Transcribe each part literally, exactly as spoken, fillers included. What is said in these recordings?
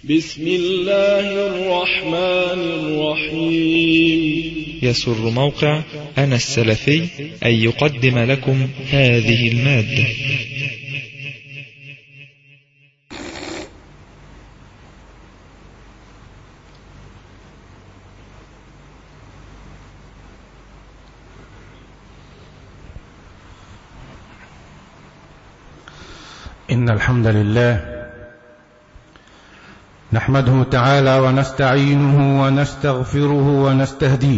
بسم الله الرحمن الرحيم. يسر موقع أنا السلفي أن يقدم لكم هذه المادة. إن الحمد لله نحمده تعالى ونستعينه ونستغفره ونستهديه،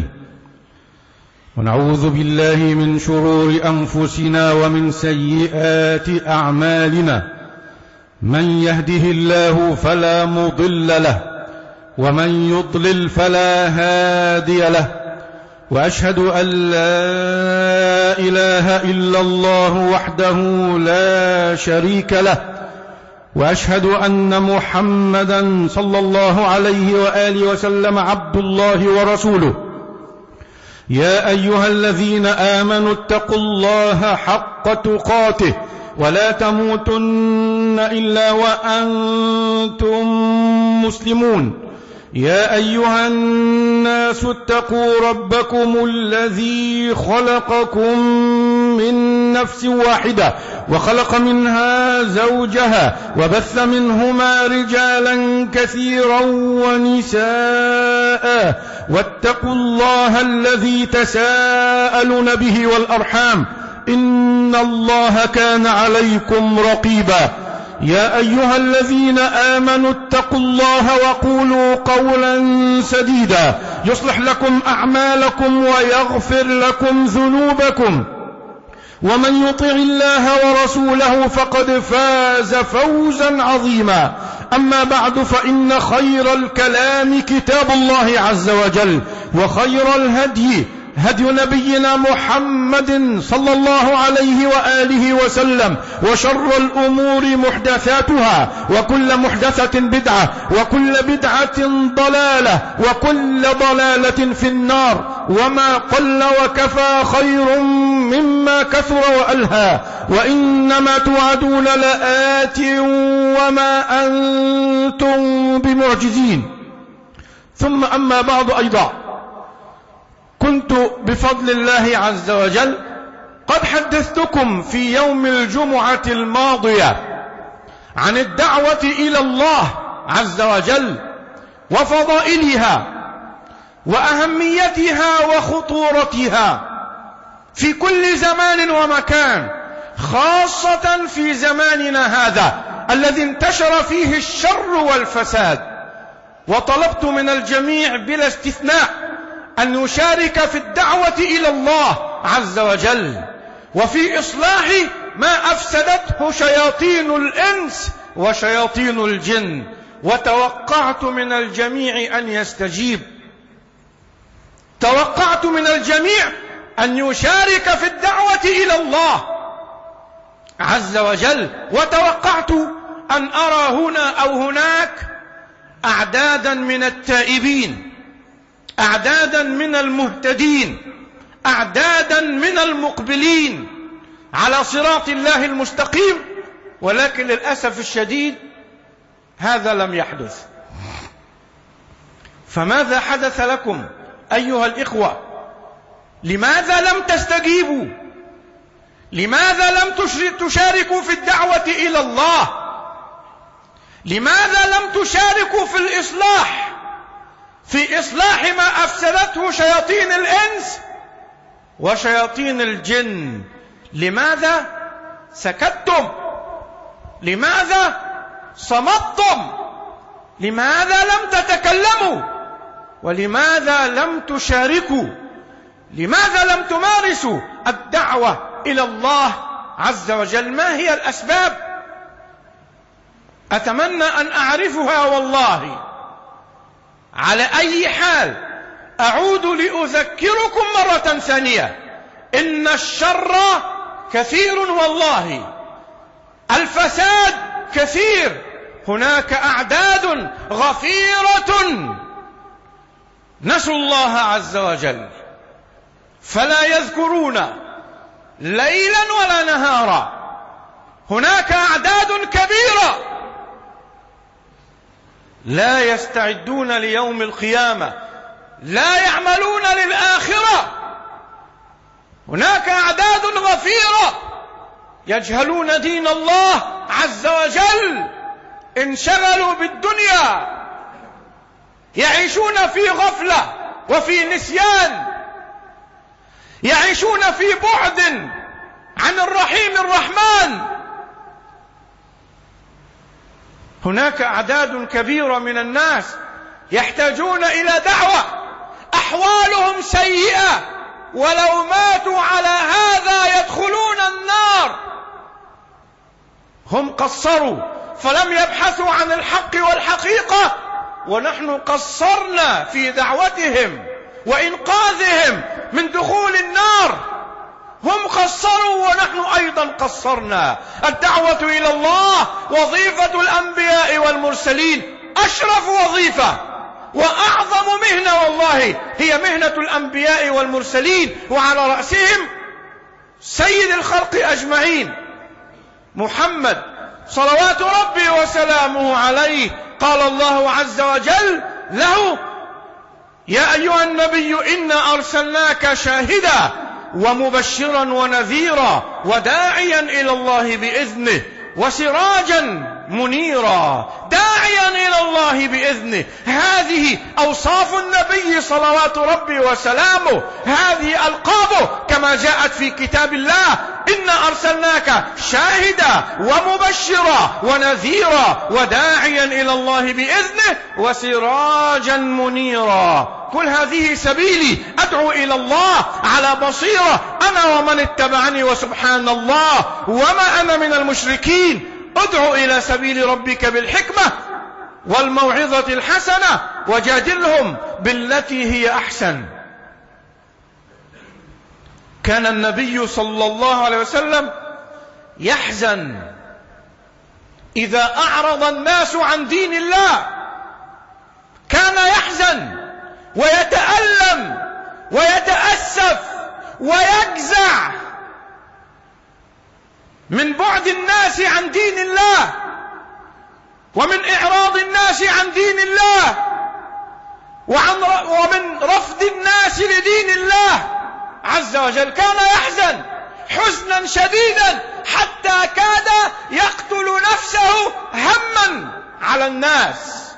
ونعوذ بالله من شرور أنفسنا ومن سيئات أعمالنا. من يهده الله فلا مضل له، ومن يضلل فلا هادي له، وأشهد أن لا إله إلا الله وحده لا شريك له، وأشهد أن محمدا صلى الله عليه وآله وسلم عبد الله ورسوله. يا أيها الذين آمنوا اتقوا الله حق تقاته ولا تموتن إلا وأنتم مسلمون. يا أيها الناس اتقوا ربكم الذي خلقكم من نفس واحدة وخلق منها زوجها وبث منهما رجالا كثيرا ونساء، واتقوا الله الذي تساءلون به والأرحام إن الله كان عليكم رقيبا. يا أيها الذين آمنوا اتقوا الله وقولوا قولا سديدا يصلح لكم أعمالكم ويغفر لكم ذنوبكم، ومن يطع الله ورسوله فقد فاز فوزا عظيما. أما بعد، فإن خير الكلام كتاب الله عز وجل، وخير الهدي هدي نبينا محمد صلى الله عليه وآله وسلم، وشر الأمور محدثاتها، وكل محدثة بدعة، وكل بدعة ضلالة، وكل ضلالة في النار. وما قل وكفى خير مما كثر وألهى، وإنما توعدون لآت وما أنتم بمعجزين. ثم أما بعد، أيضا كنت بفضل الله عز وجل قد حدثتكم في يوم الجمعة الماضية عن الدعوة إلى الله عز وجل وفضائلها وأهميتها وخطورتها في كل زمان ومكان، خاصة في زماننا هذا الذي انتشر فيه الشر والفساد. وطلبت من الجميع بلا استثناء أن يشارك في الدعوة إلى الله عز وجل وفي إصلاح ما أفسدته شياطين الإنس وشياطين الجن. وتوقعت من الجميع أن يستجيب، توقعت من الجميع أن يشارك في الدعوة إلى الله عز وجل، وتوقعت أن أرى هنا أو هناك أعدادا من التائبين، أعدادا من المهتدين، أعدادا من المقبلين على صراط الله المستقيم. ولكن للأسف الشديد هذا لم يحدث. فماذا حدث لكم أيها الإخوة؟ لماذا لم تستجيبوا؟ لماذا لم تشاركوا في الدعوة إلى الله؟ لماذا لم تشاركوا في الإصلاح، في إصلاح ما أفسدته شياطين الإنس وشياطين الجن؟ لماذا سكتتم؟ لماذا صمتم؟ لماذا لم تتكلموا؟ ولماذا لم تشاركوا؟ لماذا لم تمارسوا الدعوة إلى الله عز وجل؟ ما هي الأسباب؟ أتمنى أن أعرفها والله. على أي حال، أعود لأذكركم مرة ثانية، إن الشر كثير والله، الفساد كثير، هناك أعداد غفيرة نسوا الله عز وجل فلا يذكرون ليلا ولا نهارا. هناك أعداد كبيرة لا يستعدون ليوم القيامة، لا يعملون للآخرة. هناك أعداد غفيرة يجهلون دين الله عز وجل، انشغلوا بالدنيا، يعيشون في غفلة وفي نسيان، يعيشون في بعد عن الرحيم الرحمن. هناك أعداد كبيرة من الناس يحتاجون إلى دعوة، أحوالهم سيئة، ولو ماتوا على هذا يدخلون النار. هم قصروا فلم يبحثوا عن الحق والحقيقة، ونحن قصرنا في دعوتهم وإنقاذهم من دخول النار. هم قصروا ونحن أيضا قصرنا. الدعوة إلى الله وظيفة الأنبياء والمرسلين، أشرف وظيفة وأعظم مهنة والله هي مهنة الأنبياء والمرسلين، وعلى رأسهم سيد الخلق أجمعين محمد صلوات ربي وسلامه عليه. قال الله عز وجل له: يا أيها النبي إنا أرسلناك شاهدا ومبشرا ونذيرا وداعيا إلى الله بإذنه وسراجا منيرا. داعيا إلى الله بإذنه، هذه أوصاف النبي صلوات ربي وسلامه، هذه ألقابه كما جاءت في كتاب الله: إنا أرسلناك شاهدا ومبشرا ونذيرا وداعيا إلى الله بإذنه وسراجا منيرا. كل هذه سبيلي أدعو إلى الله على بصيرة أنا ومن اتبعني، وسبحان الله وما أنا من المشركين. ادعو إلى سبيل ربك بالحكمة والموعظة الحسنة وجادلهم بالتي هي أحسن. كان النبي صلى الله عليه وسلم يحزن إذا أعرض الناس عن دين الله، كان يحزن ويتألم ويتأسف ويجزع من بعد الناس عن دين الله ومن إعراض الناس عن دين الله وعن ومن رفض الناس لدين الله عز وجل. كان يحزن حزنا شديدا حتى كاد يقتل نفسه هما على الناس،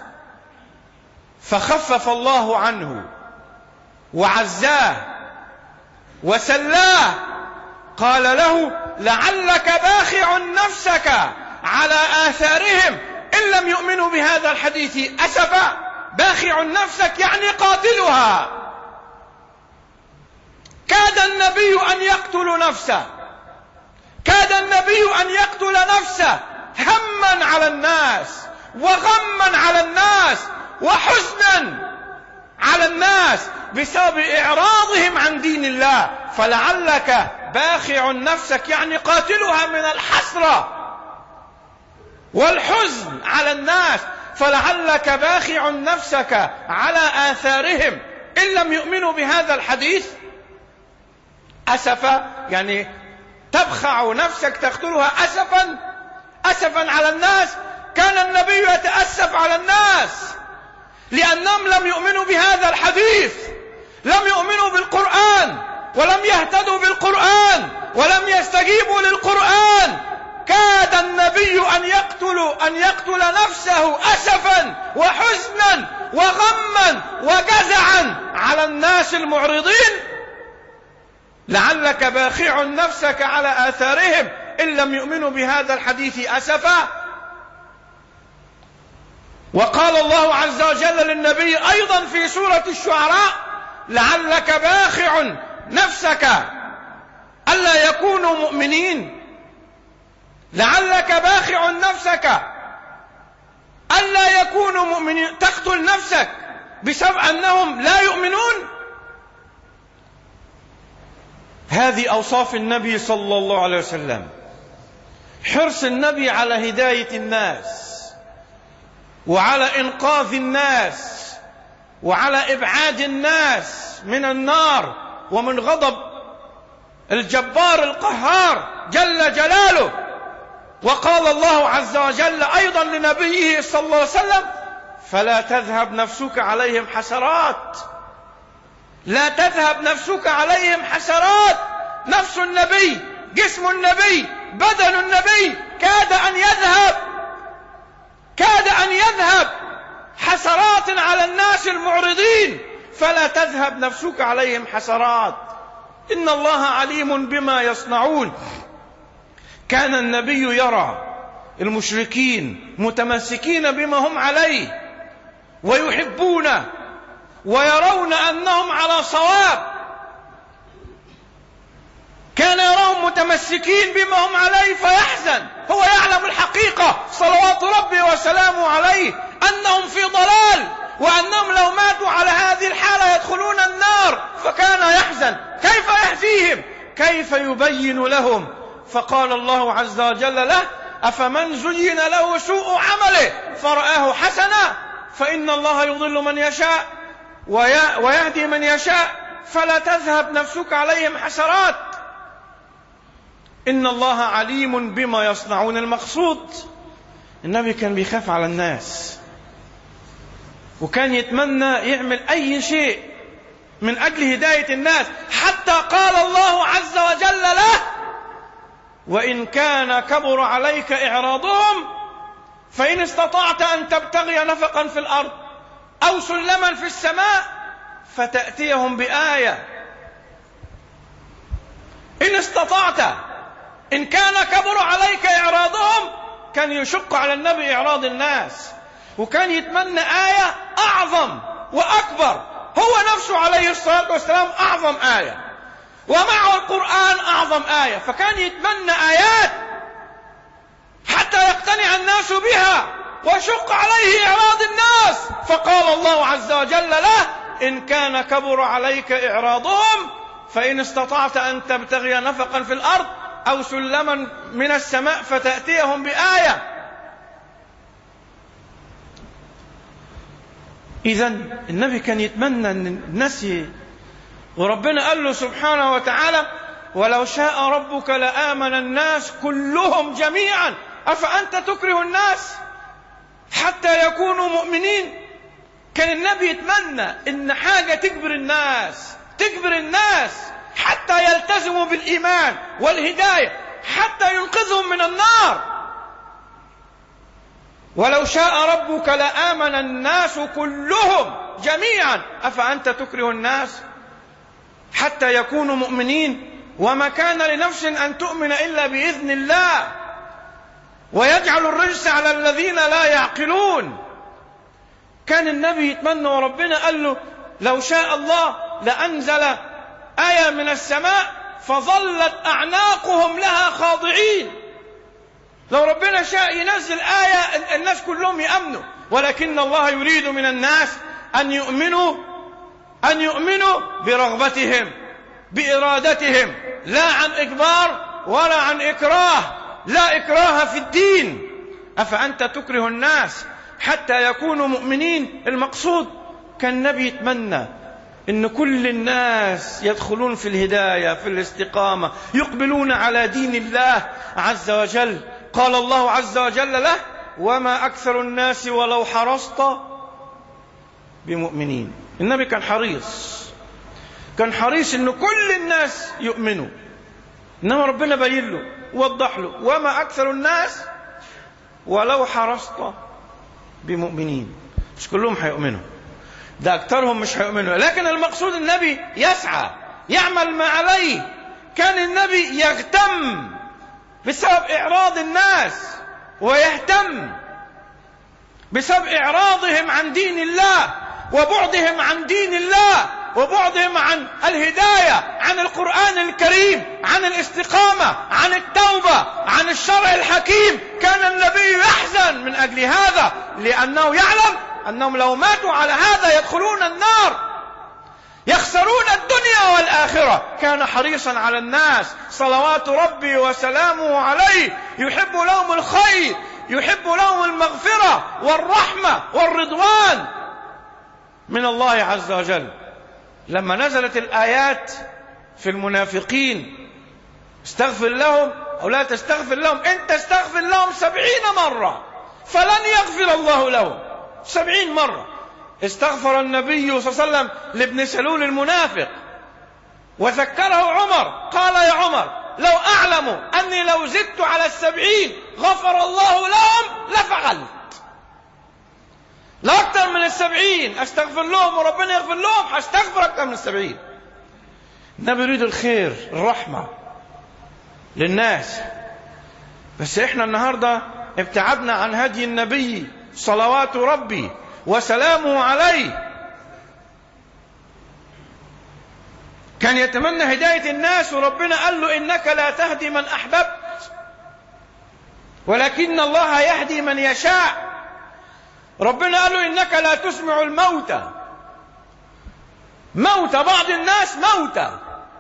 فخفف الله عنه وعزاه وسلاه. قال له: لعلك باخع نفسك على آثارهم إن لم يؤمنوا بهذا الحديث أسفا. باخع نفسك يعني قاتلها. كاد النبي أن يقتل نفسه، كاد النبي أن يقتل نفسه هما على الناس وغما على الناس وحزنا على الناس بسبب إعراضهم عن دين الله. فلعلك باخع نفسك يعني قاتلها من الحسرة والحزن على الناس. فلعلك باخع نفسك على آثارهم إن لم يؤمنوا بهذا الحديث أسفا، يعني تبخع نفسك تقتلها أسفا أسفا على الناس. كان النبي يتأسف على الناس لأنهم لم يؤمنوا بهذا الحديث، لم يؤمنوا بالقرآن ولم يهتدوا بالقرآن ولم يستجيبوا للقرآن. كاد النبي أن يقتل أن يقتل نفسه أسفا وحزنا وغما وجزعا على الناس المعرضين. لعلك باخع نفسك على آثارهم إن لم يؤمنوا بهذا الحديث أسفا. وقال الله عز وجل للنبي أيضا في سورة الشعراء: لعلك باخع نفسك ألا يكونوا مؤمنين. لعلك باخع نفسك ألا يكونوا مؤمنين، تقتل نفسك بسبب أنهم لا يؤمنون. هذه أوصاف النبي صلى الله عليه وسلم، حرص النبي على هداية الناس وعلى إنقاذ الناس وعلى إبعاد الناس من النار ومن غضب الجبار القهار جل جلاله. وقال الله عز وجل أيضا لنبيه صلى الله عليه وسلم فلا تذهب نفسك عليهم حسرات، لا تذهب نفسك عليهم حسرات. نفس النبي، جسم النبي، بدن النبي كاد أن يذهب، كاد أن يذهب حسرات على الناس المعرضين، فلا تذهب نفسك عليهم حسرات. إن الله عليم بما يصنعون. كان النبي يرى المشركين متمسكين بما هم عليه ويحبونه ويرون أنهم على صواب، كان يراهم متمسكين بما هم عليه فيحزن. هو يعلم الحقيقة صلوات ربي وسلامه عليه أنهم في ضلال، وأنهم لو ماتوا على هذه الحالة يدخلون النار، فكان يحزن. كيف يهديهم؟ كيف يبين لهم؟ فقال الله عز وجل له: أفمن زين له سوء عمله فرآه حسنا فإن الله يضل من يشاء ويهدي من يشاء فلا تذهب نفسك عليهم حسرات. إن الله عليم بما يصنعون. المقصود النبي كان بيخاف على الناس، وكان يتمنى يعمل أي شيء من أجل هداية الناس، حتى قال الله عز وجل له: وإن كان كبر عليك إعراضهم فإن استطعت أن تبتغي نفقا في الأرض أو سلما في السماء فتأتيهم بآية. إن استطعت، إن كان كبر عليك إعراضهم، كان يشق على النبي إعراض الناس، وكان يتمنى آية أعظم وأكبر. هو نفسه عليه الصلاة والسلام أعظم آية، ومعه القرآن أعظم آية، فكان يتمنى آيات حتى يقتنع الناس بها ويشق عليه إعراض الناس. فقال الله عز وجل له: إن كان كبر عليك إعراضهم فإن استطعت أن تبتغي نفقا في الأرض أو سلما من السماء فتأتيهم بآية. إذن النبي كان يتمنى أن الناس، وربنا قال له سبحانه وتعالى: ولو شاء ربك لآمن الناس كلهم جميعا أفأنت تكره الناس حتى يكونوا مؤمنين. كان النبي يتمنى إن حاجة تجبر الناس، تجبر الناس حتى يلتزموا بالإيمان والهداية، حتى ينقذهم من النار. ولو شاء ربك لآمن الناس كلهم جميعا أفأنت تكره الناس حتى يكونوا مؤمنين. وما كان لنفس أن تؤمن إلا بإذن الله ويجعل الرجس على الذين لا يعقلون. كان النبي يتمنى، وربنا قال له: لو شاء الله لأنزل آية من السماء فظلت أعناقهم لها خاضعين. لو ربنا شاء ينزل آية الناس كلهم يأمنوا، ولكن الله يريد من الناس أن يؤمنوا أن يؤمنوا برغبتهم بإرادتهم، لا عن إجبار ولا عن إكراه، لا إكراه في الدين. أفأنت تكره الناس حتى يكونوا مؤمنين. المقصود كان النبي يتمنى إن كل الناس يدخلون في الهداية، في الاستقامة، يقبلون على دين الله عز وجل. قال الله عز وجل له: وما أكثر الناس ولو حرصت بمؤمنين. النبي كان حريص، كان حريص إن كل الناس يؤمنوا، إنما ربنا بين له ووضح له: وما أكثر الناس ولو حرصت بمؤمنين. مش كلهم هيؤمنوا، ده أكثرهم مش هيؤمنوا، لكن المقصود النبي يسعى يعمل ما عليه. كان النبي يهتم بسبب إعراض الناس، ويهتم بسبب إعراضهم عن دين الله وبعدهم عن دين الله وبعدهم عن الهداية، عن القرآن الكريم، عن الاستقامة، عن التوبة، عن الشرع الحكيم. كان النبي يحزن من أجل هذا، لأنه يعلم أنهم لو ماتوا على هذا يدخلون النار، يخسرون الدنيا والآخرة. كان حريصا على الناس صلوات ربي وسلامه عليه، يحب لهم الخير، يحب لهم المغفرة والرحمة والرضوان من الله عز وجل. لما نزلت الآيات في المنافقين: استغفر لهم أو لا تستغفر لهم، إن تستغفر لهم سبعين مرة فلن يغفر الله لهم. سبعين مرة. استغفر النبي صلى الله عليه وسلم لابن سلول المنافق وذكره عمر، قال يا عمر لو أعلم أني لو زدت على السبعين غفر الله لهم لفعلت. لا أكثر من السبعين أستغفر لهم وربنا يغفر لهم، هستغفر أكثر من السبعين. النبي يريد الخير الرحمة للناس، بس إحنا النهاردة ابتعدنا عن هدي النبي صلوات ربي وسلامه عليه. كان يتمنى هداية الناس وربنا قال له إنك لا تهدي من أحببت ولكن الله يهدي من يشاء. ربنا قال له إنك لا تسمع الموتى، موتى بعض الناس موتى،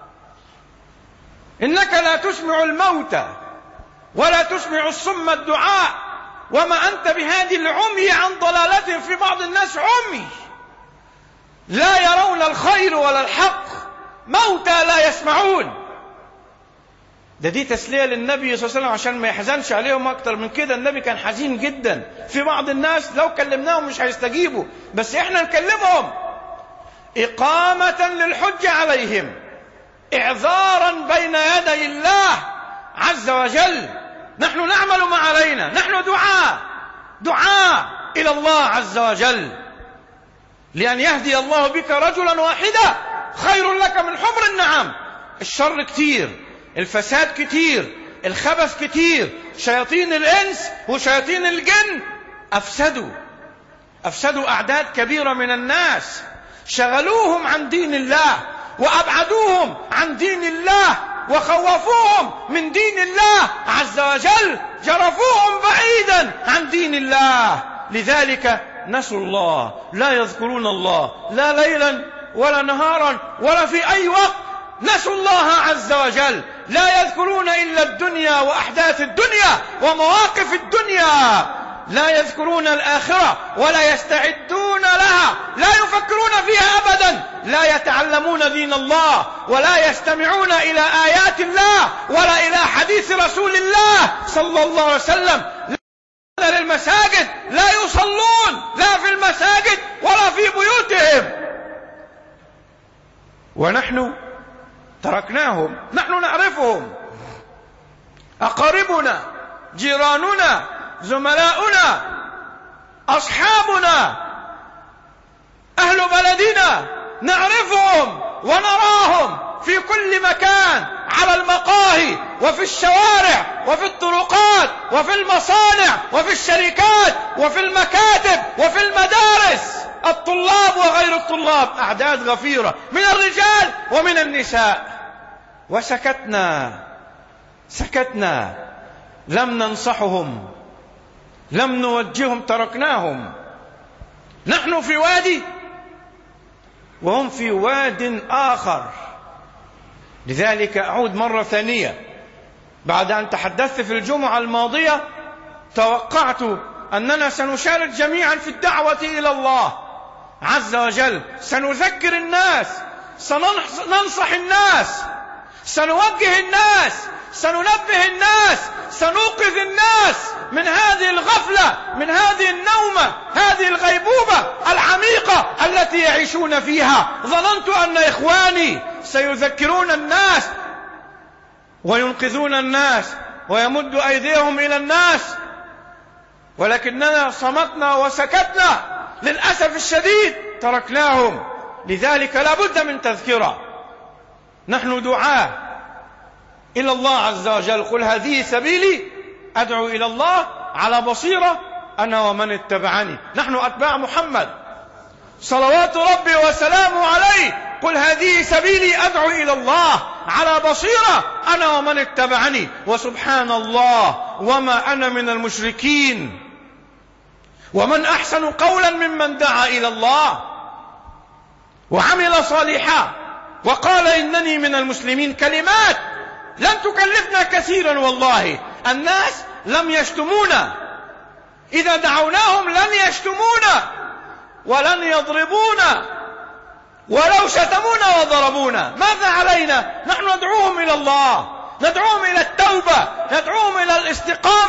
إنك لا تسمع الموتى ولا تسمع الصم الدعاء وما أنت بهادي العمي عن ضلالتهم. في بعض الناس عمي لا يرون الخير ولا الحق، موتى لا يسمعون. ده دي تسلية للنبي صلى الله عليه وسلم عشان ما يحزنش عليهم أكتر من كده. النبي كان حزين جدا. في بعض الناس لو كلمناهم مش هيستجيبوا، بس احنا نكلمهم إقامة للحجة عليهم، إعذارا بين يدي الله عز وجل. نحن نعمل ما علينا، نحن دعاء دعاء إلى الله عز وجل، لأن يهدي الله بك رجلا واحدا خير لك من حمر النعم. الشر كتير، الفساد كتير، الخبث كتير، شياطين الإنس وشياطين الجن أفسدوا أفسدوا أعداد كبيرة من الناس، شغلوهم عن دين الله وأبعدوهم عن دين الله وخوفوهم من دين الله عز وجل، جرفوهم بعيدا عن دين الله. لذلك نسوا الله، لا يذكرون الله لا ليلا ولا نهارا ولا في أي وقت. نسوا الله عز وجل، لا يذكرون إلا الدنيا وأحداث الدنيا ومواقف الدنيا، لا يذكرون الآخرة ولا يستعدون لها، لا يفكرون فيها أبدا، لا يتعلمون دين الله ولا يستمعون إلى آيات الله ولا إلى حديث رسول الله صلى الله عليه وسلم. لا للمساجد، لا يصلون لا في المساجد ولا في بيوتهم، ونحن تركناهم. نحن نعرفهم، أقاربنا، جيراننا، زملاؤنا، أصحابنا، أهل بلدنا، نعرفهم ونراهم في كل مكان، على المقاهي وفي الشوارع وفي الطرقات وفي المصانع وفي الشركات وفي المكاتب وفي المدارس، الطلاب وغير الطلاب، أعداد غفيرة من الرجال ومن النساء. وسكتنا سكتنا، لم ننصحهم، لم نوجههم، تركناهم. نحن في وادي وهم في واد آخر. لذلك أعود مرة ثانية، بعد أن تحدثت في الجمعة الماضية توقعت أننا سنشارك جميعا في الدعوة إلى الله عز وجل، سنذكر الناس، سننصح الناس، سنوجه الناس، سننبه الناس، سنوقظ الناس من هذه الغفلة، من هذه النومة، هذه الغيبوبة العميقة التي يعيشون فيها. ظننت أن إخواني سيذكرون الناس وينقذون الناس ويمد أيديهم إلى الناس، ولكننا صمتنا وسكتنا. للأسف الشديد تركناهم. لذلك لا بد من تذكرة. نحن دعاء إلى الله عز وجل. قل هذه سبيلي أدعو إلى الله على بصيرة أنا ومن اتبعني. نحن أتباع محمد صلوات ربي وسلامه عليه. قل هذه سبيلي أدعو إلى الله على بصيرة أنا ومن اتبعني، وسبحان الله وما أنا من المشركين. ومن أحسن قولا ممن دعا إلى الله وعمل صالحا وقال إنني من المسلمين. كلمات لن تكلفنا كثيرا والله. الناس لم يشتمونا، إذا دعوناهم لن يشتمونا ولن يضربونا، ولو شتمونا وضربونا ماذا علينا؟ نحن ندعوهم إلى الله، ندعوهم إلى التوبة، ندعوهم إلى الاستقامة،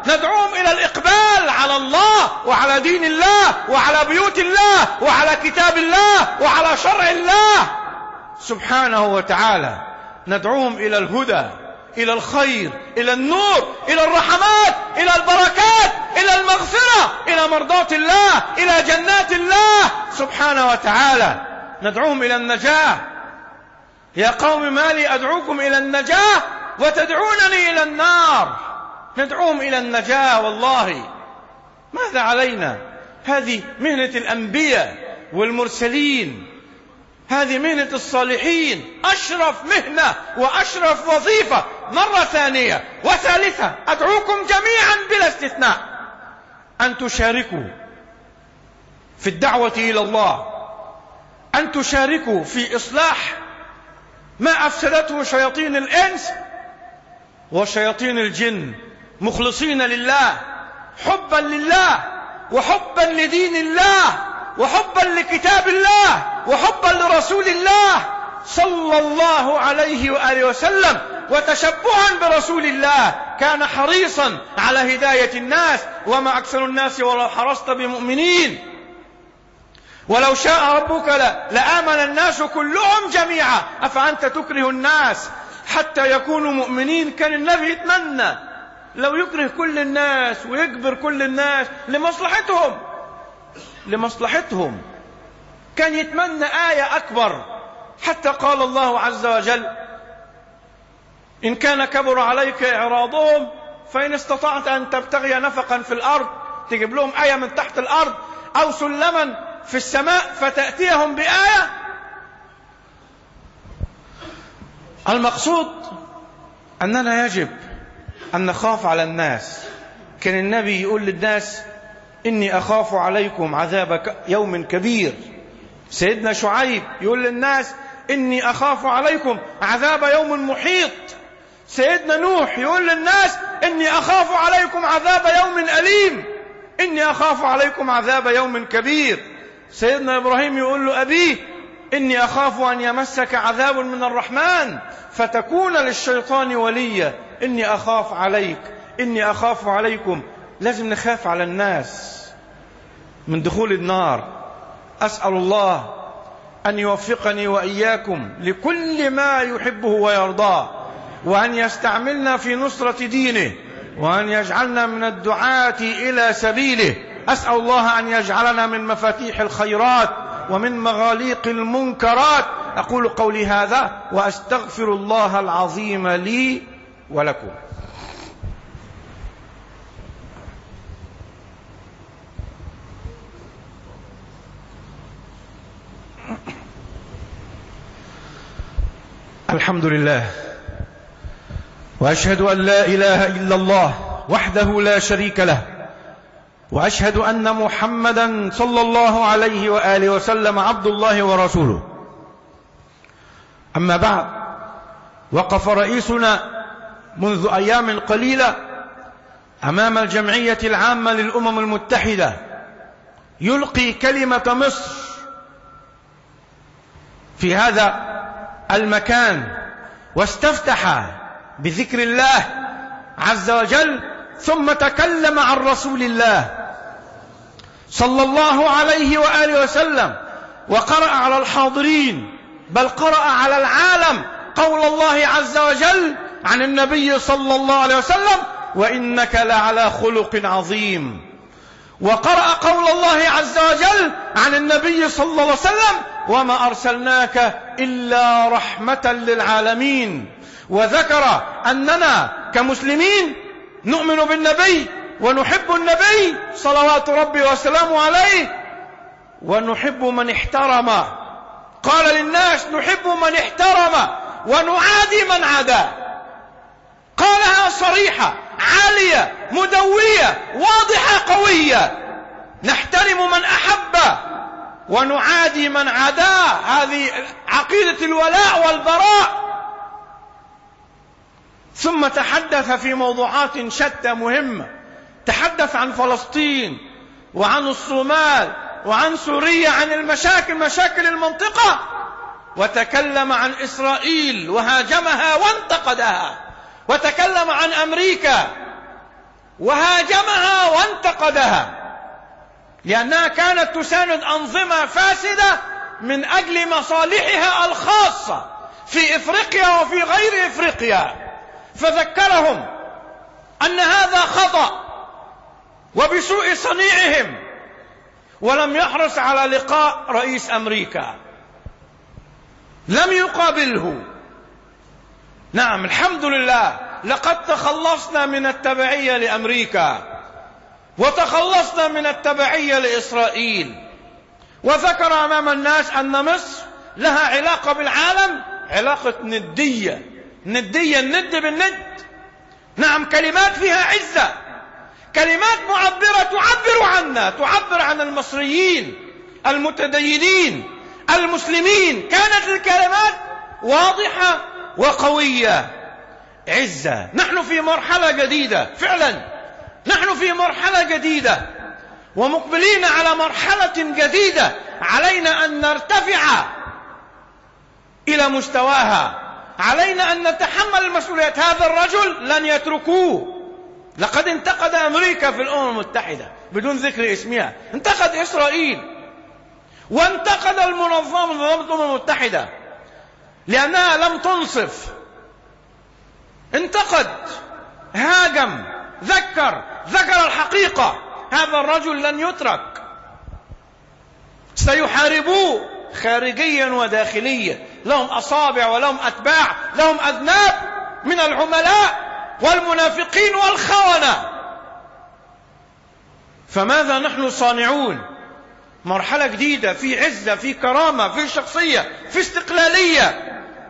ندعوهم إلى الإقبال على الله وعلى دين الله وعلى بيوت الله وعلى كتاب الله وعلى شرع الله سبحانه وتعالى. ندعوهم إلى الهدى، إلى الخير، إلى النور، إلى الرحمات، إلى البركات، إلى المغفرة، إلى مرضاة الله، إلى جنات الله سبحانه وتعالى. ندعوهم إلى النجاة. يا قوم ما لي أدعوكم إلى النجاة وتدعونني إلى النار. ندعوهم إلى النجاة. والله ماذا علينا؟ هذه مهنة الأنبياء والمرسلين، هذه مهنة الصالحين، أشرف مهنة وأشرف وظيفة. مرة ثانية وثالثة أدعوكم جميعا بلا استثناء أن تشاركوا في الدعوة إلى الله، أن تشاركوا في إصلاح ما أفسدته شياطين الإنس وشياطين الجن، مخلصين لله، حبا لله وحبا لدين الله وحبا لكتاب الله وحبا لرسول الله صلى الله عليه وآله وسلم، وتشبها برسول الله. كان حريصا على هداية الناس، وما أكثر الناس ولو حرصت بمؤمنين، ولو شاء ربك لآمن الناس كلهم جميعا أفأنت تكره الناس حتى يكونوا مؤمنين. كان النبي يتمنى لو يكره كل الناس ويجبر كل الناس لمصلحتهم لمصلحتهم كان يتمنى آية أكبر، حتى قال الله عز وجل: إن كان كبر عليك إعراضهم فإن استطعت أن تبتغي نفقا في الأرض، تجيب لهم آية من تحت الأرض أو سلما في السماء فتأتيهم بآية. المقصود أننا يجب أن نخاف على الناس. كان النبي يقول للناس: إني أخاف عليكم عذاب يوم كبير. سيدنا شعيب يقول للناس: إني أخاف عليكم عذاب يوم محيط. سيدنا نوح يقول للناس: إني أخاف عليكم عذاب يوم أليم، إني أخاف عليكم عذاب يوم كبير. سيدنا إبراهيم يقول له أبيه: إني أخاف أن يمسك عذاب من الرحمن فتكون للشيطان وليا، إني أخاف عليك، إني أخاف عليكم. لازم نخاف على الناس من دخول النار. أسأل الله أن يوفقني وإياكم لكل ما يحبه ويرضاه، وأن يستعملنا في نصرة دينه، وأن يجعلنا من الدعاة إلى سبيله. أسأل الله أن يجعلنا من مفاتيح الخيرات ومن مغاليق المنكرات. أقول قولي هذا وأستغفر الله العظيم لي ولكم. الحمد لله، وأشهد أن لا إله إلا الله وحده لا شريك له، وأشهد أن محمدا صلى الله عليه وآله وسلم عبد الله ورسوله. أما بعد، وقف رئيسنا منذ أيام قليلة أمام الجمعية العامة للأمم المتحدة يلقي كلمة مصر في هذا المكان، واستفتح بذكر الله عز وجل، ثم تكلم عن رسول الله صلى الله عليه وآله وسلم، وقرأ على الحاضرين بل قرأ على العالم قول الله عز وجل عن النبي صلى الله عليه وسلم: وإنك لعلى خلق عظيم. وقرأ قول الله عز وجل عن النبي صلى الله عليه وسلم: وما أرسلناك إلا رحمة للعالمين. وذكر أننا كمسلمين نؤمن بالنبي ونحب النبي صلوات ربي وسلامه عليه، ونحب من احترم. قال للناس: نحب من احترم ونعادي من عاداه. قالها صريحة عالية مدوية واضحة قوية: نحترم من أحب ونعادي من عاداه. هذه عقيدة الولاء والبراء. ثم تحدث في موضوعات شتى مهمة، تحدث عن فلسطين وعن الصومال وعن سوريا، عن المشاكل مشاكل المنطقة، وتكلم عن إسرائيل وهاجمها وانتقدها، وتكلم عن أمريكا وهاجمها وانتقدها، لأنها كانت تساند أنظمة فاسدة من أجل مصالحها الخاصة في إفريقيا وفي غير إفريقيا، فذكرهم أن هذا خطأ وبسوء صنيعهم، ولم يحرص على لقاء رئيس أمريكا، لم يقابله. نعم الحمد لله، لقد تخلصنا من التبعية لأمريكا وتخلصنا من التبعية لإسرائيل. وذكر أمام الناس أن مصر لها علاقة بالعالم، علاقة ندية، ندية الند بالند. نعم كلمات فيها عزة، كلمات معبرة تعبر عنا، تعبر عن المصريين المتدينين المسلمين. كانت الكلمات واضحة وقوية، عزة. نحن في مرحلة جديدة فعلا، نحن في مرحلة جديدة ومقبلين على مرحلة جديدة، علينا أن نرتفع إلى مستواها، علينا أن نتحمل المسؤوليات. هذا الرجل لن يتركوه. لقد انتقد أمريكا في الأمم المتحدة بدون ذكر اسمها، انتقد إسرائيل وانتقد المنظمة منظمة الأمم المتحدة لأنها لم تنصف، انتقد، هاجم، ذكر ذكر الحقيقة. هذا الرجل لن يترك، سيحاربوه خارجيا وداخليا، لهم أصابع ولهم أتباع، لهم أذناب من العملاء والمنافقين والخونة. فماذا نحن صانعون؟ مرحلة جديدة، في عزة، في كرامة، في شخصية، في استقلالية.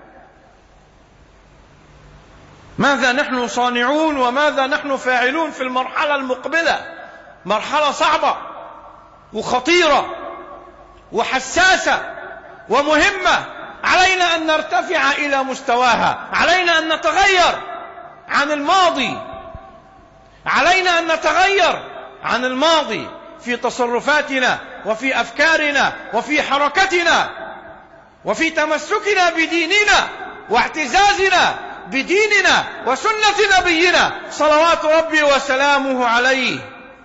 ماذا نحن صانعون وماذا نحن فاعلون في المرحلة المقبلة؟ مرحلة صعبة وخطيرة وحساسة ومهمة، علينا أن نرتفع إلى مستواها، علينا أن نتغير عن الماضي، علينا أن نتغير عن الماضي في تصرفاتنا وفي أفكارنا وفي حركتنا وفي تمسكنا بديننا واعتزازنا بديننا وسنة نبينا صلوات ربي وسلامه عليه.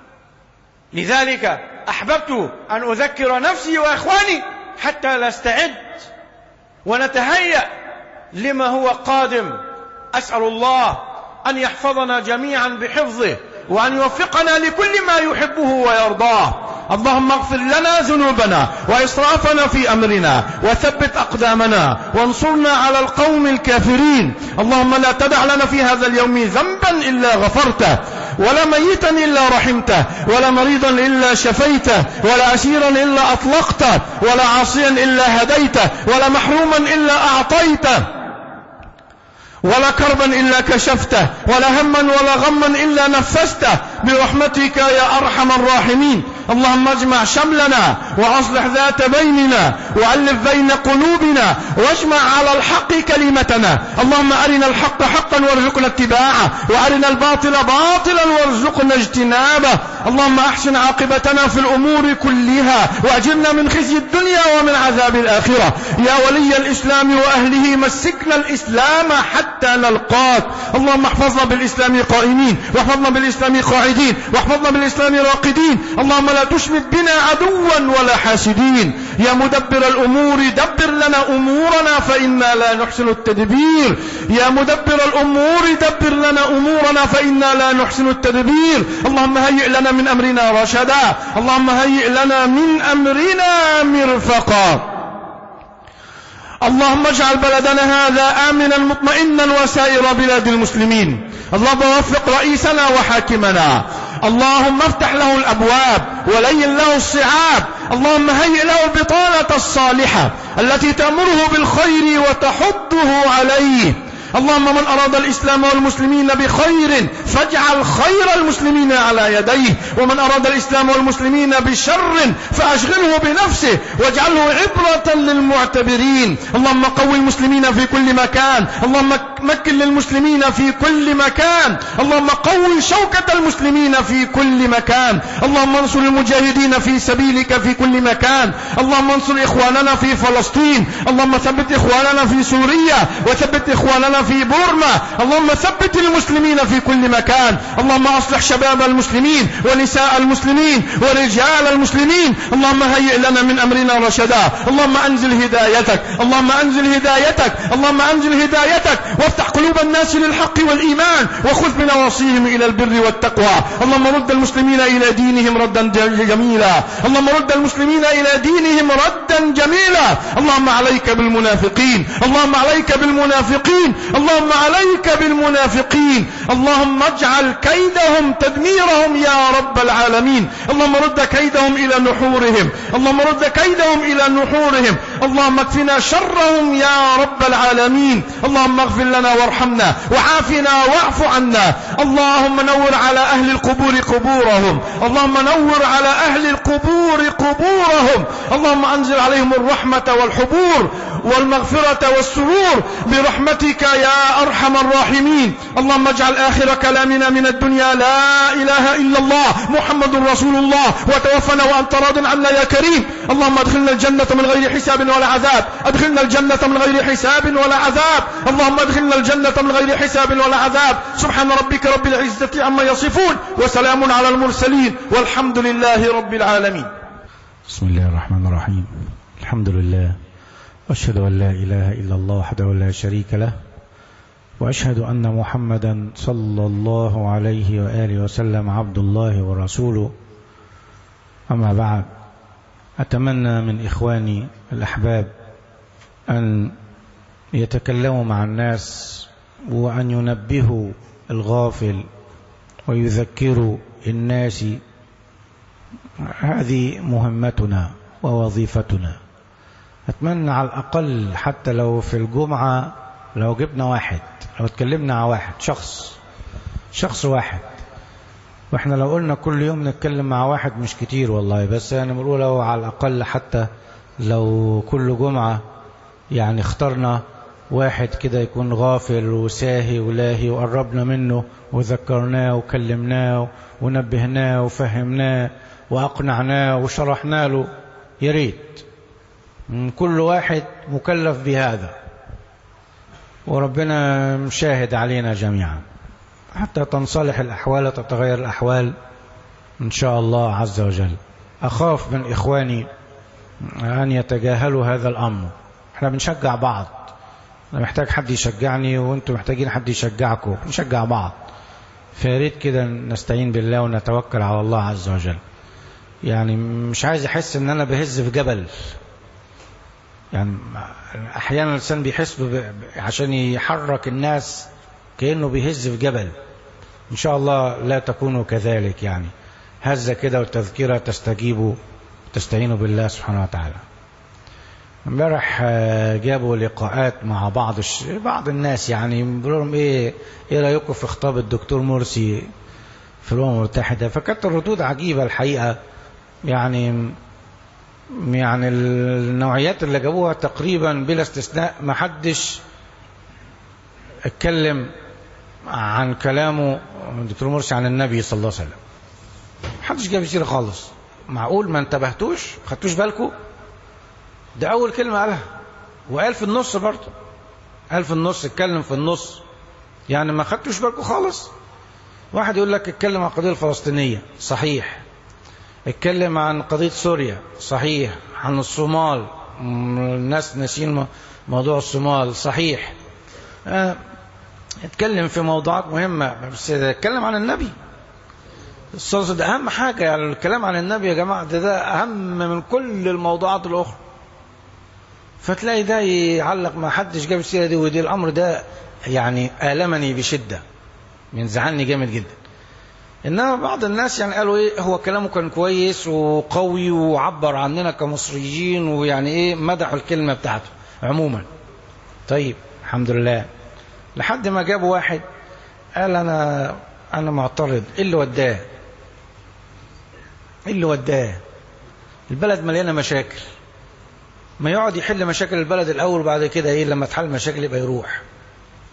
لذلك أحببت أن أذكر نفسي وإخواني حتى نستعد ونتهيأ لما هو قادم. أسأل الله أن يحفظنا جميعا بحفظه وأن يوفقنا لكل ما يحبه ويرضاه. اللهم اغفر لنا ذنوبنا وإسرافنا في أمرنا وثبت أقدامنا وانصرنا على القوم الكافرين. اللهم لا تدع لنا في هذا اليوم ذنبا إلا غفرته، ولا ميتا إلا رحمته، ولا مريضا إلا شفيته، ولا أسيرا إلا أطلقته، ولا عاصيا إلا هديته، ولا محروما إلا أعطيته، ولا كربا إلا كشفته، ولا هما ولا غما إلا نفسته، برحمتك يا أرحم الراحمين. اللهم اجمع شملنا وأصلح ذات بيننا وألف بين قلوبنا واجمع على الحق كلمتنا. اللهم أرنا الحق حقا وارزقنا اتباعه، وأرنا الباطل باطلا وارزقنا اجتنابه. اللهم أحسن عاقبتنا في الأمور كلها وأجرنا من خزي الدنيا ومن عذاب الآخرة. يا ولي الإسلام وأهله مسكنا الإسلام حتى نلقاك. اللهم احفظنا بالإسلام قائمين، واحفظنا بالإسلام قاعدين، واحفظنا بالإسلام راقدين. اللهم لا تشمت بنا عدوا ولا حاسدين. يا مدبر الأمور دبر لنا أمورنا فإنا لا نحسن التدبير. يا مدبر الأمور دبر لنا أمورنا فإنا لا نحسن التدبير. اللهم هيئ لنا من أمرنا رشدا، اللهم هيئ لنا من أمرنا مرفقا. اللهم اجعل بلدنا هذا آمنا مطمئنا وسائر بلاد المسلمين. اللهم وفق رئيسنا وحاكمنا، اللهم افتح له الأبواب ولين له الصعاب. اللهم هيئ له البطانة الصالحة التي تأمره بالخير وتحضه عليه. اللهم من أراد الإسلام والمسلمين بخير فاجعل خير المسلمين على يديه، ومن أراد الإسلام والمسلمين بشر فأشغله بنفسه واجعله عبرة للمعتبرين. اللهم قوي المسلمين في كل مكان، اللهم مكن للمسلمين في كل مكان، اللهم قوي شوكة المسلمين في كل مكان، اللهم انصر المجاهدين في سبيلك في كل مكان، اللهم انصر إخواننا في فلسطين، اللهم ثبت إخواننا في سوريا وثبت إخواننا في بورما، اللهم ثبت المسلمين في كل مكان، اللهم أصلح شباب المسلمين ونساء المسلمين ورجال المسلمين، اللهم هيئ لنا من أمرنا رشدا، اللهم أنزل هدايتك، اللهم أنزل هدايتك، اللهم أنزل هدايتك، وافتح قلوب الناس للحق والإيمان، وخذ بنواصيهم إلى البر والتقوى، اللهم رد المسلمين إلى دينهم ردا جميلا، اللهم رد المسلمين إلى دينهم ردا جميلا، اللهم عليك بالمنافقين، اللهم عليك بالمنافقين، اللهم عليك بالمنافقين، اللهم اجعل كيدهم تدميرهم يا رب العالمين، اللهم رد كيدهم إلى نحورهم، اللهم رد كيدهم إلى نحورهم، اللهم اكفنا شرهم يا رب العالمين، اللهم اغفر لنا وارحمنا وعافنا واعف عنا، اللهم نور على أهل القبور قبورهم، اللهم نور على أهل القبور قبورهم، اللهم أنزل عليهم الرحمة والحبور والمغفرة والسرور برحمتك يا أرحم الراحمين، اللهم اجعل آخر كلامنا من الدنيا لا إله إلا الله محمد رسول الله، وتوفنا وأنت راض عنا يا كريم، اللهم ادخلنا الجنة من غير حساب ولا عذاب، ادخلنا الجنة من غير حساب ولا عذاب، اللهم ادخلنا الجنة من غير حساب ولا عذاب، سبحان ربك رب العزة عما يصفون وسلام على المرسلين والحمد لله رب العالمين. بسم الله الرحمن الرحيم، الحمد لله، وأشهد أن لا إله إلا الله وحده لا شريك له، وأشهد أن محمدا صلى الله عليه وآله وسلم عبد الله ورسوله. أما بعد، أتمنى من إخواني الأحباب أن يتكلموا مع الناس وأن ينبهوا الغافل ويذكروا الناس، هذه مهمتنا ووظيفتنا. أتمنى على الأقل حتى لو في الجمعة لو جبنا واحد، لو اتكلمنا على واحد شخص شخص واحد، واحنا لو قلنا كل يوم نتكلم مع واحد مش كتير والله، بس يعني بنقول لو على الأقل حتى لو كل جمعة يعني اخترنا واحد كده يكون غافل وساهي ولاهي وقربنا منه وذكرناه وكلمناه ونبهناه وفهمناه وأقنعناه وشرحنا له، يريد كل واحد مكلف بهذا، وربنا مشاهد علينا جميعا حتى تنصلح الأحوال وتتغير الأحوال إن شاء الله عز وجل. أخاف من إخواني أن يتجاهلوا هذا الأمر، احنا بنشجع بعض، أنا محتاج حد يشجعني وانتم محتاجين حد يشجعكم، نشجع بعض، فياريت كده نستعين بالله ونتوكل على الله عز وجل. يعني مش عايز أحس إن أنا بهز في جبل، يعني أحيانا الإنسان بيحس عشان يحرك الناس كأنه بيهز في جبل، إن شاء الله لا تكونوا كذلك، يعني هزة كده والتذكرة تستجيبوا تستعينوا بالله سبحانه وتعالى. امبارح جابوا لقاءات مع بعض بعض الناس، يعني بيقولوا لهم ايه ايه رايكم في خطاب الدكتور مرسي في الامم المتحده، فكانت الردود عجيبه الحقيقه، يعني يعني النوعيات اللي جابوها تقريبا بلا استثناء ما حدش اتكلم عن كلامه الدكتور مرسي عن النبي صلى الله عليه وسلم، ما حدش جاب سيره خالص. معقول ما انتبهتوش خدتوش بالكم؟ ده أول كلمة قالها، وقال في النص برضه، قال في النص، اتكلم في النص، يعني ما خدتوش بالكم خالص. واحد يقول لك اتكلم عن القضية الفلسطينية، صحيح. اتكلم عن قضية سوريا، صحيح. عن الصومال، الناس ناسين موضوع الصومال، صحيح. اه اتكلم في موضوعات مهمة، بس اتكلم عن النبي الصلاة، ده أهم حاجة. يعني الكلام عن النبي يا جماعة ده, ده أهم من كل الموضوعات الأخرى. فتلاقي ده يعلق ما حدش جاب السيرة دي، ودي الأمر ده يعني آلمني بشدة، ينزعني جامد جدا. إنما بعض الناس يعني قالوا إيه، هو كلامه كان كويس وقوي وعبر عننا كمصريين، ويعني إيه مدحوا الكلمة بتاعته عموما. طيب الحمد لله، لحد ما جابوا واحد قال أنا أنا معترض. إيه اللي وداه؟ إيه اللي وداه؟ البلد مليانة مشاكل، ما يقعد يحل مشاكل البلد الأول، وبعد كده إيه لما تحل مشاكل يبقى يروح.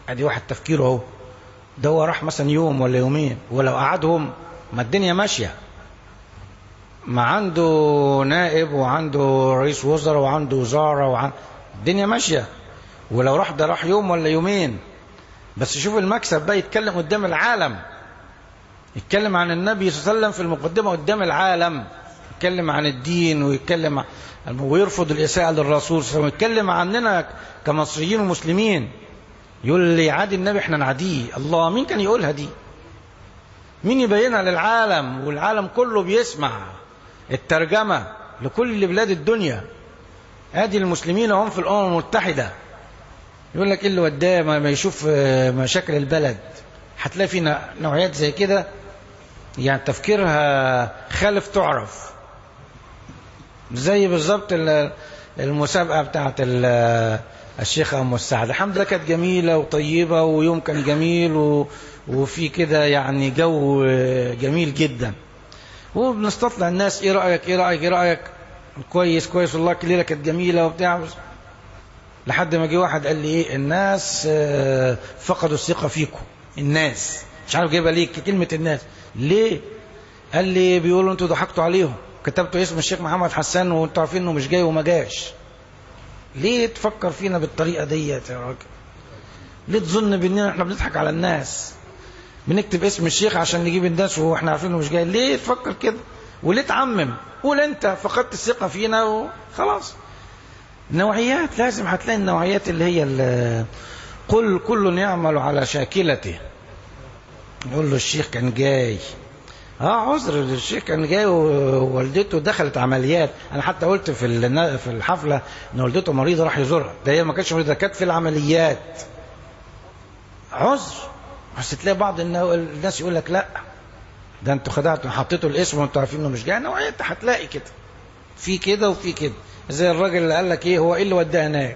ادي واحد تفكيره اهو. ده هو راح مثلا يوم ولا يومين، ولو قعدهم ما الدنيا ماشيه، ما عنده نائب وعنده رئيس وزراء وعنده وزاره وعن... الدنيا ماشيه. ولو راح ده راح يوم ولا يومين بس. شوف المكسب بقى، يتكلم قدام العالم، يتكلم عن النبي صلى الله عليه وسلم في المقدمه قدام العالم، يتكلم عن الدين ويتكلم عن... ويرفض الاساءه للرسول صلى الله عليه وسلم، يتكلم عننا كمصريين ومسلمين. يقول اللي يعادي النبي احنا نعاديه. الله، مين كان يقولها دي؟ مين يبينها للعالم والعالم كله بيسمع الترجمة لكل بلاد الدنيا؟ ادي المسلمين هم في الامم المتحدة. يقول لك ايه اللي وداه ما يشوف مشاكل البلد؟ هتلاقي في نوعيات زي كده يعني تفكيرها خالف تعرف. زي بالظبط المسابقة بتاعت الشيخة أم السعد، الحمد لله كانت جميلة وطيبة ويوم كان جميل و... وفي كده يعني جو جميل جدا، وبنستطلع الناس ايه رأيك ايه رأيك ايه رأيك كويس كويس والله الليلة كانت جميلة وبتاع. لحد ما جه واحد قال لي ايه، الناس فقدوا الثقة فيكم. الناس مش عارف جايبها ليه كلمة الناس ليه. قال لي بيقولوا انتوا ضحكتوا عليهم، كتبتوا اسم الشيخ محمد حسان وانتوا عارفين انه مش جاي وما جاش. ليه تفكر فينا بالطريقة ديت يا راجل؟ ليه تظن باننا احنا بنضحك على الناس، بنكتب اسم الشيخ عشان نجيب الناس واحنا عارفين انه مش جاي؟ ليه تفكر كده؟ وليه تعمم؟ قول انت فقدت الثقة فينا وخلاص. نوعيات لازم هتلاقي النوعيات اللي هي اللي قل كل يعمل على شاكلته. يقول له الشيخ كان جاي، اه عذر، الشيخ كان جاي ووالدته دخلت عمليات. انا حتى قلت في في الحفله ان والدته مريضه راح يزورها، ده هي ما كانتش مريضه، كانت في العمليات. عذر. بس تلاقي بعض الناس يقول لك لا ده انتوا خدعتوا حطيتوا الاسم وانتوا عارفين انه مش جاي. نوعيه هتلاقي كده، في كده وفي كده. زي الراجل اللي قال لك ايه، هو ايه اللي وداه هناك؟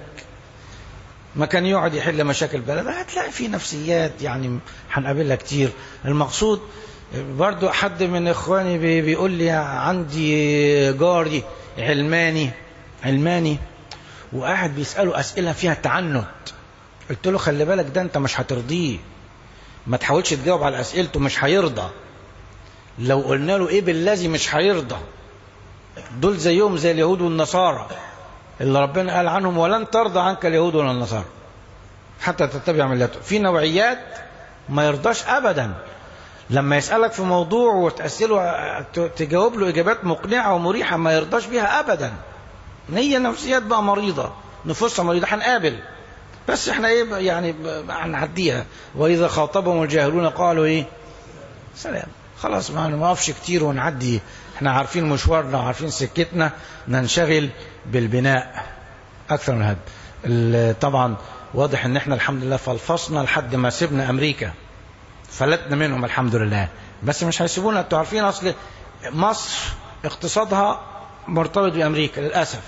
ما كان يقعد يحل مشاكل بلد. هتلاقي في نفسيات يعني هنقابلها كتير. المقصود برضو حد من اخواني بيقول لي عندي جاري علماني علماني وقاعد بيسأله اسئلة فيها تعنت. قلت له خلي بالك ده انت مش هترضيه، ما تحاولش تجاوب على اسئلته، مش هيرضى. لو قلنا له ايه بالذي مش هيرضى. دول زيهم زي اليهود والنصارى اللي ربنا قال عنهم ولن ترضى عنك اليهود ولا النصارى حتى تتبع ملته. في نوعيات ما يرضاش ابدا لما يسألك في موضوع وتأسئله تجاوب له إجابات مقنعة ومريحة، ما يرضاش بيها أبدا. هي نفسيات بقى مريضة، نفوسها مريضة. هنقابل بس احنا ايه يعني هنعديها. وإذا خاطبهم الجاهلون قالوا ايه سلام. خلاص ما نوقفش كتير ونعدي، احنا عارفين مشوارنا وعارفين سكتنا، ننشغل بالبناء أكثر من هذا. طبعا واضح ان احنا الحمد لله فلفصنا لحد ما سيبنا أمريكا، فلتنا منهم الحمد لله. بس مش هيسيبونا. انتوا عارفين اصل مصر اقتصادها مرتبط بامريكا للاسف،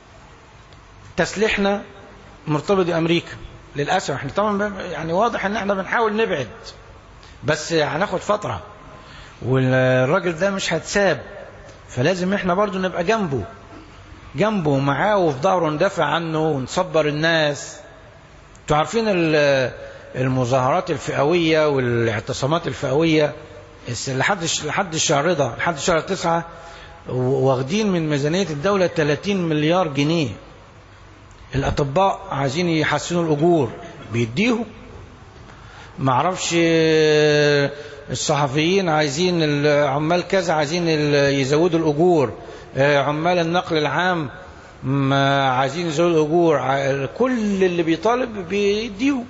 تسليحنا مرتبط بامريكا للاسف. احنا طبعا يعني واضح ان احنا بنحاول نبعد، بس هناخد فتره والراجل ده مش هتساب، فلازم احنا برضو نبقى جنبه جنبه ومعاه وفي ظهره، ندافع عنه ونصبر الناس. انتوا عارفين المظاهرات الفئوية والاعتصامات الفئوية لحد لحد الشهر ده، لحد شهر تسعة واخدين من ميزانية الدولة ثلاثين مليار جنيه. الأطباء عايزين يحسنوا الأجور بيديهم، معرفش الصحفيين عايزين، العمال كذا عايزين يزودوا الأجور، عمال النقل العام عايزين يزودوا الأجور. كل اللي بيطالب بيديهم،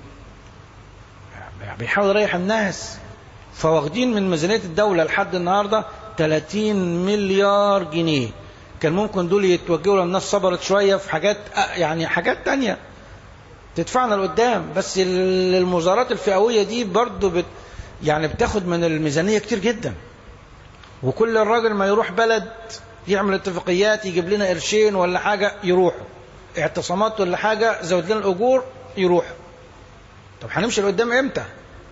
بيحاول يريح الناس. فواخدين من ميزانية الدولة لحد النهاردة ثلاثين مليار جنيه. كان ممكن دول يتوجهوا للناس صبرت شوية في حاجات يعني حاجات تانية تدفعنا لقدام. بس المظاهرات الفئوية دي برضو بت يعني بتاخد من الميزانية كتير جدا. وكل الراجل ما يروح بلد يعمل اتفاقيات يجيب لنا قرشين ولا حاجة يروحوا اعتصامات ولا حاجة زود لنا الأجور يروحوا. طب هنمشي لقدام امتى؟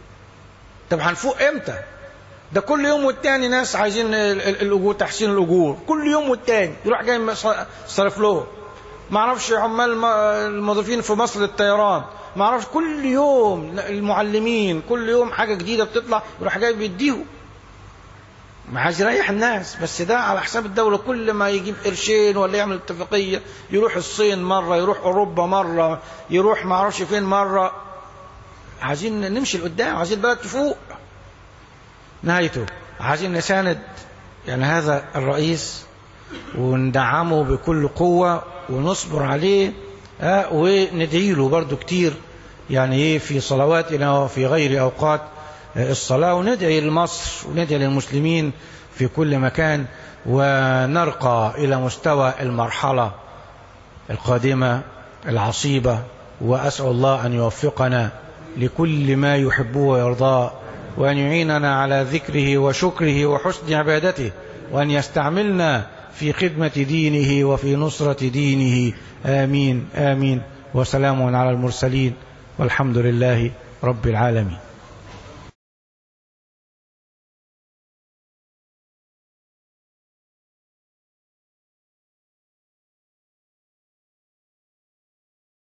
طب هنفوق امتى؟ ده كل يوم والتاني ناس عايزين الأجور، تحسين الأجور كل يوم والتاني، يروح جاي صرف له ما اعرفش عمال الموظفين في مصر للطيران، ما اعرفش كل يوم المعلمين، كل يوم حاجة جديدة بتطلع يروح جاي بيديهم. ما عايز يريح الناس، بس ده على حساب الدولة. كل ما يجيب قرشين ولا يعمل اتفاقية، يروح الصين مرة، يروح أوروبا مرة، يروح ما اعرفش فين مرة. عايزين نمشي لقدام، عايزين البلد تفوق. نهايته عايزين نساند يعني هذا الرئيس وندعمه بكل قوة ونصبر عليه، اه وندعي له برضو كتير يعني ايه في صلواتنا وفي غير أوقات الصلاة، وندعي لمصر وندعي للمسلمين في كل مكان، ونرقى إلى مستوى المرحلة القادمة العصيبة. وأسأل الله أن يوفقنا لكل ما يحبه ويرضاه، وأن يعيننا على ذكره وشكره وحسن عبادته، وأن يستعملنا في خدمة دينه وفي نصرة دينه. آمين آمين. وسلام على المرسلين والحمد لله رب العالمين.